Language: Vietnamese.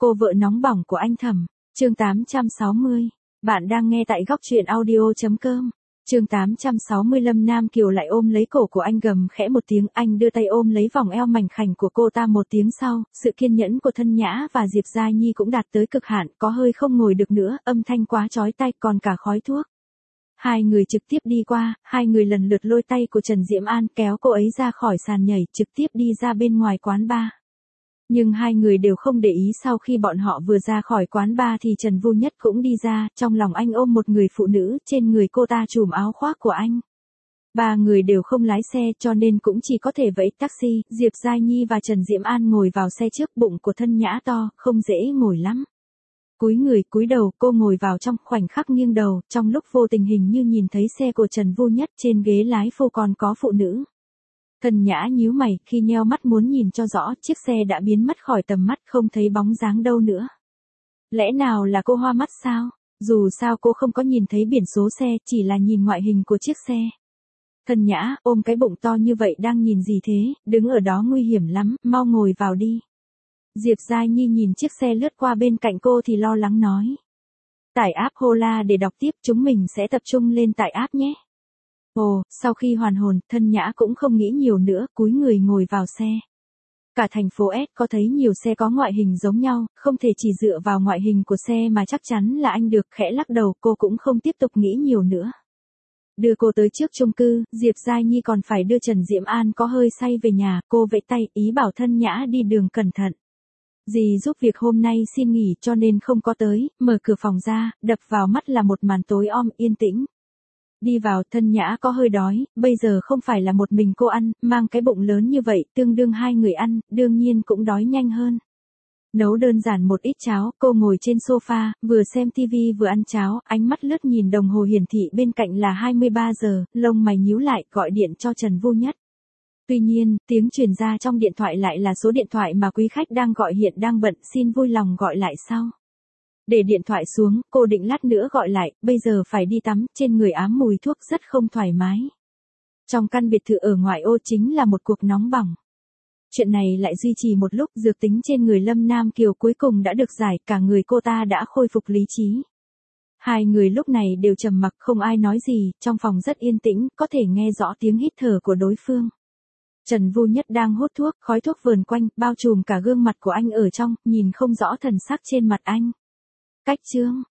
Cô vợ nóng bỏng của anh Thẩm, chương 860. Bạn đang nghe tại góc truyện audio.com. Chương 860 Lâm Nam Kiều lại ôm lấy cổ của anh gầm khẽ một tiếng, anh đưa tay ôm lấy vòng eo mảnh khảnh của cô ta một tiếng sau, sự kiên nhẫn của Thân Nhã và Diệp Gia Nhi cũng đạt tới cực hạn, có hơi không ngồi được nữa, âm thanh quá chói tai còn cả khói thuốc. Hai người trực tiếp đi qua, hai người lần lượt lôi tay của Trần Diễm An kéo cô ấy ra khỏi sàn nhảy, trực tiếp đi ra bên ngoài quán bar. Nhưng hai người đều không để ý, sau khi bọn họ vừa ra khỏi quán bar thì Trần Vu Nhất cũng đi ra, trong lòng anh ôm một người phụ nữ, trên người cô ta trùm áo khoác của anh. Ba người đều không lái xe cho nên cũng chỉ có thể vẫy taxi, Diệp Gia Nhi và Trần Diễm An ngồi vào xe trước, bụng của Thân Nhã to, không dễ ngồi lắm. Cúi người cúi đầu, cô ngồi vào trong, khoảnh khắc nghiêng đầu, trong lúc vô tình hình như nhìn thấy xe của Trần Vu Nhất, trên ghế lái phụ còn có phụ nữ. Thân Nhã nhíu mày, khi nheo mắt muốn nhìn cho rõ, chiếc xe đã biến mất khỏi tầm mắt, không thấy bóng dáng đâu nữa. Lẽ nào là cô hoa mắt sao? Dù sao cô không có nhìn thấy biển số xe, chỉ là nhìn ngoại hình của chiếc xe. Thân Nhã, ôm cái bụng to như vậy đang nhìn gì thế, đứng ở đó nguy hiểm lắm, mau ngồi vào đi. Diệp Gia Nhi nhìn chiếc xe lướt qua bên cạnh cô thì lo lắng nói. Tải app Hola để đọc tiếp, chúng mình sẽ tập trung lên tải app nhé. Ồ, sau khi hoàn hồn, Thân Nhã cũng không nghĩ nhiều nữa, cúi người ngồi vào xe. Cả thành phố S có thấy nhiều xe có ngoại hình giống nhau, không thể chỉ dựa vào ngoại hình của xe mà chắc chắn là anh được, khẽ lắc đầu, cô cũng không tiếp tục nghĩ nhiều nữa. Đưa cô tới trước chung cư, Diệp Gia Nhi còn phải đưa Trần Diễm An có hơi say về nhà, cô vẫy tay, ý bảo Thân Nhã đi đường cẩn thận. Dì giúp việc hôm nay xin nghỉ cho nên không có tới, mở cửa phòng ra, đập vào mắt là một màn tối om yên tĩnh. Đi vào, Thân Nhã có hơi đói, bây giờ không phải là một mình cô ăn, mang cái bụng lớn như vậy, tương đương hai người ăn, đương nhiên cũng đói nhanh hơn. Nấu đơn giản một ít cháo, cô ngồi trên sofa, vừa xem tivi vừa ăn cháo, ánh mắt lướt nhìn đồng hồ hiển thị bên cạnh là 23 giờ, lông mày nhíu lại, gọi điện cho Trần Vu Nhất. Tuy nhiên, tiếng truyền ra trong điện thoại lại là số điện thoại mà quý khách đang gọi hiện đang bận, xin vui lòng gọi lại sau. Để điện thoại xuống, cô định lát nữa gọi lại, bây giờ phải đi tắm, trên người ám mùi thuốc rất không thoải mái. Trong căn biệt thự ở ngoại ô chính là một cuộc nóng bỏng. Chuyện này lại duy trì một lúc, dược tính trên người Lâm Nam Kiều cuối cùng đã được giải, cả người cô ta đã khôi phục lý trí. Hai người lúc này đều trầm mặc, không ai nói gì, trong phòng rất yên tĩnh, có thể nghe rõ tiếng hít thở của đối phương. Trần Vu Nhất đang hút thuốc, khói thuốc vờn quanh, bao trùm cả gương mặt của anh ở trong, nhìn không rõ thần sắc trên mặt anh. Cách chương,